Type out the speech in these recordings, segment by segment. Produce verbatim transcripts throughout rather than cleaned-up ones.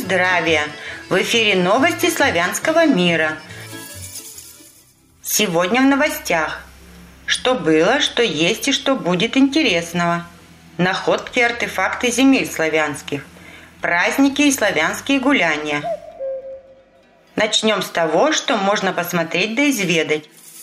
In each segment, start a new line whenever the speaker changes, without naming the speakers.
здравия! В эфире новости славянского мира. Сегодня в новостях. Что было, что есть и что будет интересного. Находки и артефакты земель славянских. Праздники и славянские гуляния. Начнем с того, что можно посмотреть да изведать.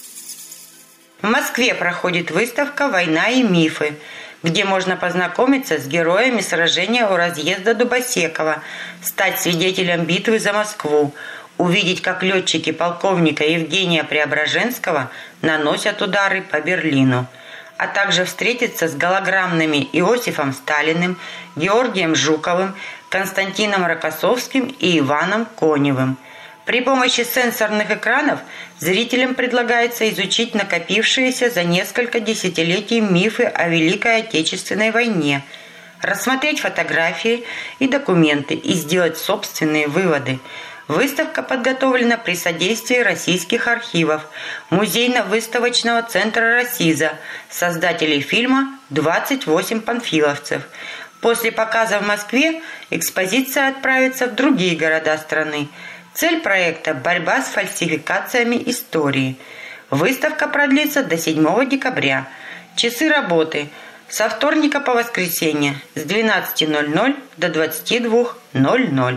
В Москве проходит выставка «Война и мифы», где можно познакомиться с героями сражения у разъезда Дубосекова, стать свидетелем битвы за Москву, увидеть, как летчики полковника Евгения Преображенского наносят удары по Берлину, а также встретиться с голограммными Иосифом Сталиным, Георгием Жуковым, Константином Рокоссовским и Иваном Коневым. При помощи сенсорных экранов зрителям предлагается изучить накопившиеся за несколько десятилетий мифы о Великой Отечественной войне, рассмотреть фотографии и документы и сделать собственные выводы. Выставка подготовлена при содействии российских архивов, музейно-выставочного центра «Россиза», создателей фильма «двадцать восемь панфиловцев». После показа в Москве экспозиция отправится в другие города страны. Цель проекта – борьба с фальсификациями истории. Выставка продлится до седьмого декабря. Часы работы – со вторника по воскресенье с двенадцати ноль-ноль до двадцати двух ноль-ноль.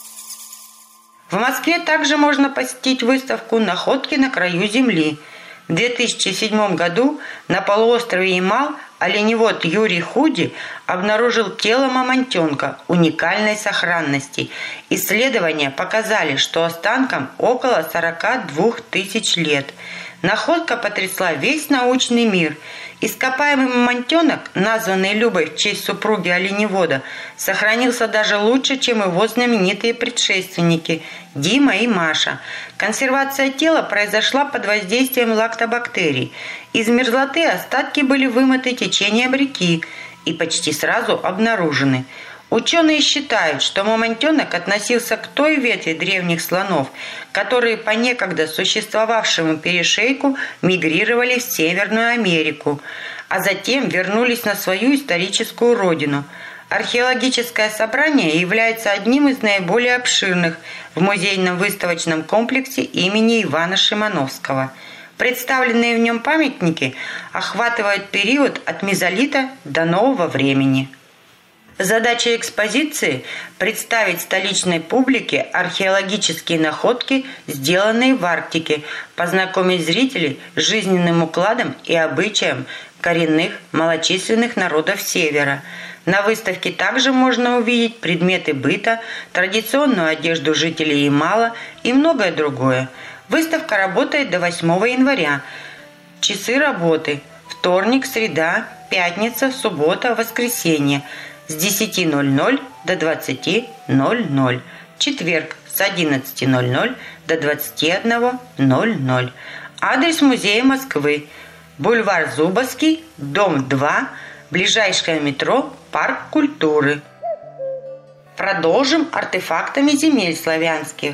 В Москве также можно посетить выставку «Находки на краю земли». В две тысячи седьмом году на полуострове Ямал оленевод Юрий Худи обнаружил тело мамонтенка уникальной сохранности. Исследования показали, что останкам около сорока двух тысяч лет. Находка потрясла весь научный мир. Ископаемый мамонтенок, названный Любой в честь супруги оленевода, сохранился даже лучше, чем его знаменитые предшественники Дима и Маша. Консервация тела произошла под воздействием лактобактерий. Из мерзлоты остатки были вымыты течением реки и почти сразу обнаружены. Ученые считают, что мамонтенок относился к той ветви древних слонов, которые по некогда существовавшему перешейку мигрировали в Северную Америку, а затем вернулись на свою историческую родину. Археологическое собрание является одним из наиболее обширных в музейном выставочном комплексе имени Ивана Шимановского. Представленные в нем памятники охватывают период от мезолита до нового времени. Задача экспозиции – представить столичной публике археологические находки, сделанные в Арктике, познакомить зрителей с жизненным укладом и обычаем коренных малочисленных народов Севера. На выставке также можно увидеть предметы быта, традиционную одежду жителей Ямала и многое другое. Выставка работает до восьмого января. Часы работы – вторник, среда, пятница, суббота, воскресенье – с десяти ноль-ноль до двадцати ноль-ноль. Четверг с одиннадцати ноль-ноль до двадцати одного ноль-ноль. Адрес музея Москвы. Бульвар Зубовский, дом два, ближайшее метро Парк культуры. Продолжим артефактами земель славянских.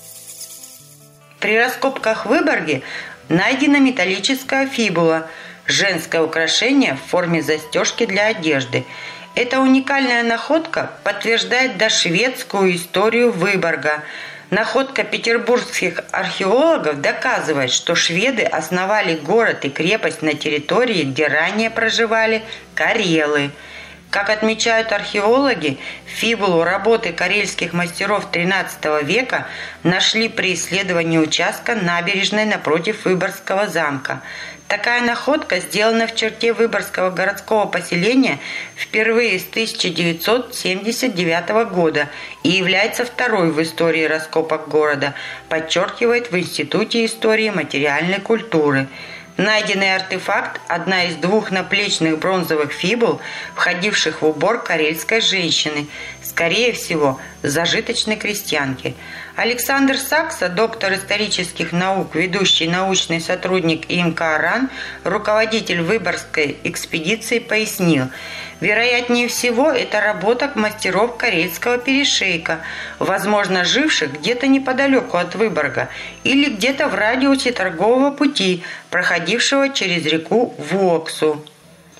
При раскопках в Выборге найдена металлическая фибула, женское украшение в форме застежки для одежды. Эта уникальная находка подтверждает дошведскую историю Выборга. Находка петербургских археологов доказывает, что шведы основали город и крепость на территории, где ранее проживали карелы. Как отмечают археологи, фибулу работы карельских мастеров тринадцатого века нашли при исследовании участка набережной напротив Выборгского замка. Такая находка сделана в черте Выборгского городского поселения впервые с тысяча девятьсот семьдесят девятого года и является второй в истории раскопок города, подчеркивает в Институте истории материальной культуры. Найденный артефакт – одна из двух наплечных бронзовых фибул, входивших в убор карельской женщины, скорее всего, зажиточной крестьянки. Александр Сакса, доктор исторических наук, ведущий научный сотрудник И М К РАН, руководитель Выборгской экспедиции, пояснил: вероятнее всего, это работа мастеров карельского перешейка, возможно, живших где-то неподалеку от Выборга или где-то в радиусе торгового пути, проходившего через реку Вуоксу.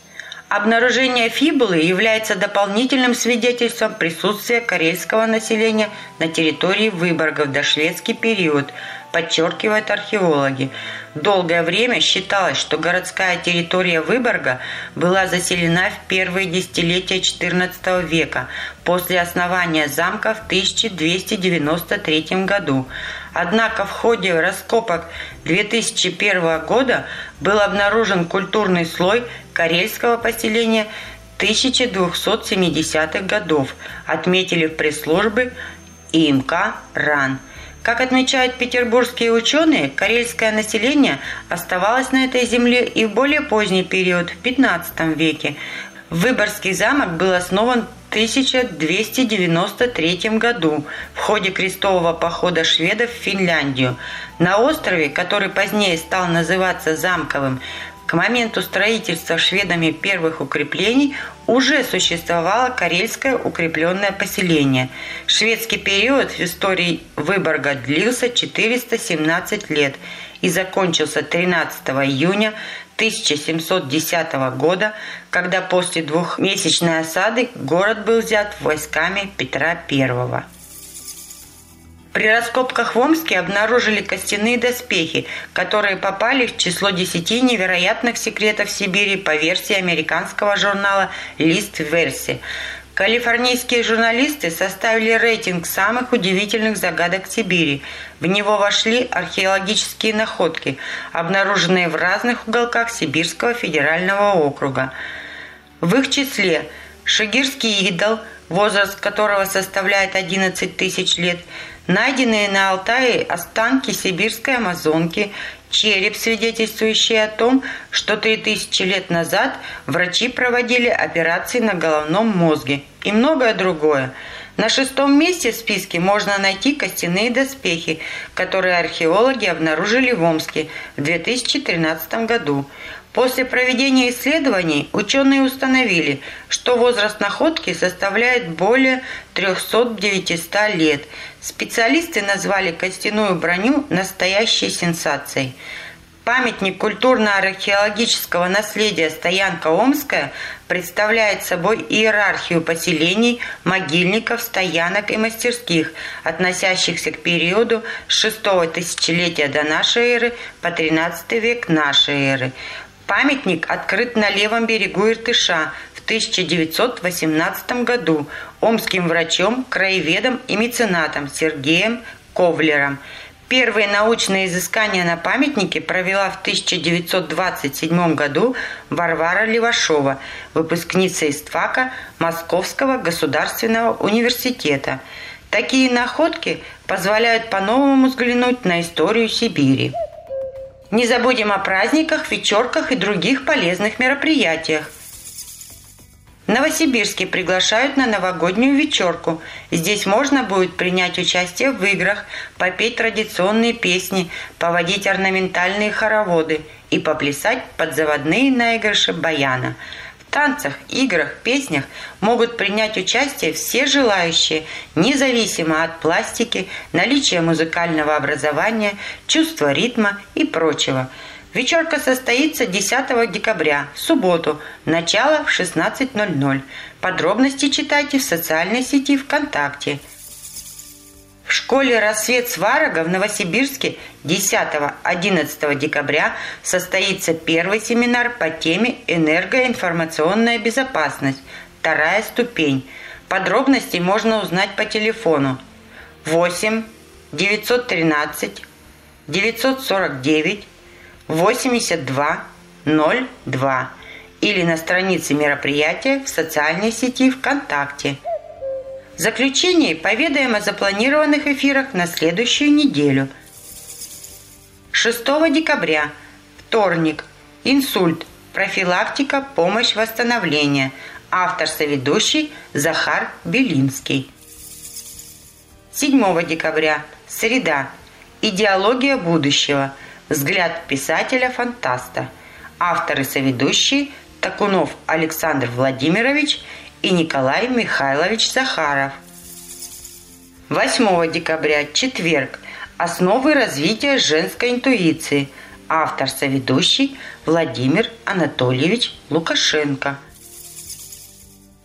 Обнаружение фибулы является дополнительным свидетельством присутствия карельского населения на территории Выборга в дошведский период, подчеркивают археологи. Долгое время считалось, что городская территория Выборга была заселена в первые десятилетия четырнадцатого века, после основания замка в тысяча двести девяносто третьем году. Однако в ходе раскопок две тысячи первого года был обнаружен культурный слой карельского поселения тысяча двухсот семидесятых годов, отметили в пресс-службе И М К РАН. Как отмечают петербургские ученые, карельское население оставалось на этой земле и в более поздний период, в пятнадцатом веке. Выборгский замок был основан в тысяча двести девяносто третьем году в ходе крестового похода шведов в Финляндию. На острове, который позднее стал называться Замковым, к моменту строительства шведами первых укреплений уже существовало карельское укрепленное поселение. Шведский период в истории Выборга длился четыреста семнадцать лет и закончился тринадцатого июня тысяча семьсот десятого года, когда после двухмесячной осады город был взят войсками Петра Первого. При раскопках в Омске обнаружили костяные доспехи, которые попали в число десяти невероятных секретов Сибири по версии американского журнала «Лист Верси». Калифорнийские журналисты составили рейтинг самых удивительных загадок Сибири. В него вошли археологические находки, обнаруженные в разных уголках Сибирского федерального округа. В их числе Шигирский идол, возраст которого составляет одиннадцать тысяч лет, найденные на Алтае останки сибирской амазонки, череп, свидетельствующий о том, что три тысячи лет назад врачи проводили операции на головном мозге и многое другое. На шестом месте в списке можно найти костяные доспехи, которые археологи обнаружили в Омске в две тысячи тринадцатом году. После проведения исследований ученые установили, что возраст находки составляет более трёхсот девятисот лет. Специалисты назвали костяную броню настоящей сенсацией. Памятник культурно-археологического наследия «Стоянка Омская» представляет собой иерархию поселений, могильников, стоянок и мастерских, относящихся к периоду с шестого тысячелетия до нашей эры по тринадцатый век нашей эры. Памятник открыт на левом берегу Иртыша в тысяча девятьсот восемнадцатом году омским врачом, краеведом и меценатом Сергеем Ковлером. Первые научные изыскания на памятнике провела в тысяча девятьсот двадцать седьмом году Варвара Левашова, выпускница ИСТФАКа Московского государственного университета. Такие находки позволяют по-новому взглянуть на историю Сибири. Не забудем о праздниках, вечерках и других полезных мероприятиях. В Новосибирске приглашают на новогоднюю вечерку. Здесь можно будет принять участие в играх, попеть традиционные песни, поводить орнаментальные хороводы и поплясать под заводные наигрыши баяна. В танцах, играх, песнях могут принять участие все желающие, независимо от пластики, наличия музыкального образования, чувства ритма и прочего. Вечерка состоится десятого декабря, в субботу, начало в шестнадцать ноль ноль. Подробности читайте в социальной сети ВКонтакте. В школе «Рассвет Сварога» в Новосибирске десятого-одиннадцатого декабря состоится первый семинар по теме «Энергоинформационная безопасность. Вторая ступень». Подробности можно узнать по телефону восемь девятьсот тринадцать девятьсот сорок девять восемьдесят два ноль два или на странице мероприятия в социальной сети ВКонтакте. В заключение поведаем о запланированных эфирах на следующую неделю. шестого декабря, вторник, инсульт, профилактика, помощь, восстановление. Автор-соведущий Захар Белинский. седьмого декабря, среда, идеология будущего, взгляд писателя-фантаста. Авторы-соведущие Такунов Александр Владимирович и Николай Михайлович Захаров. восьмого декабря, четверг, основы развития женской интуиции. Автор-соведущий Владимир Анатольевич Лукашенко.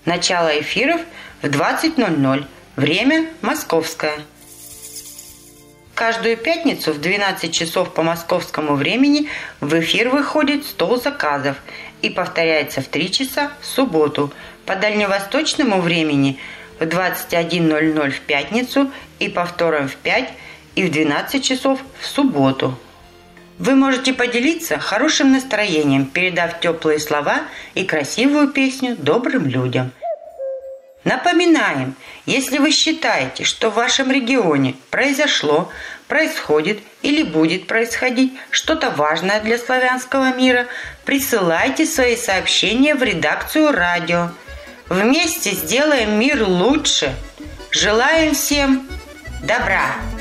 Начало эфиров в двадцать ноль ноль. Время московское. Каждую пятницу в двенадцать часов по московскому времени в эфир выходит «Стол заказов» и повторяется в три часа в субботу. По дальневосточному времени в двадцать один ноль ноль в пятницу и повтором в пять и в двенадцать часов в субботу. Вы можете поделиться хорошим настроением, передав теплые слова и красивую песню добрым людям. Напоминаем, если вы считаете, что в вашем регионе произошло, происходит или будет происходить что-то важное для славянского мира, присылайте свои сообщения в редакцию радио. Вместе сделаем мир лучше. Желаем всем добра!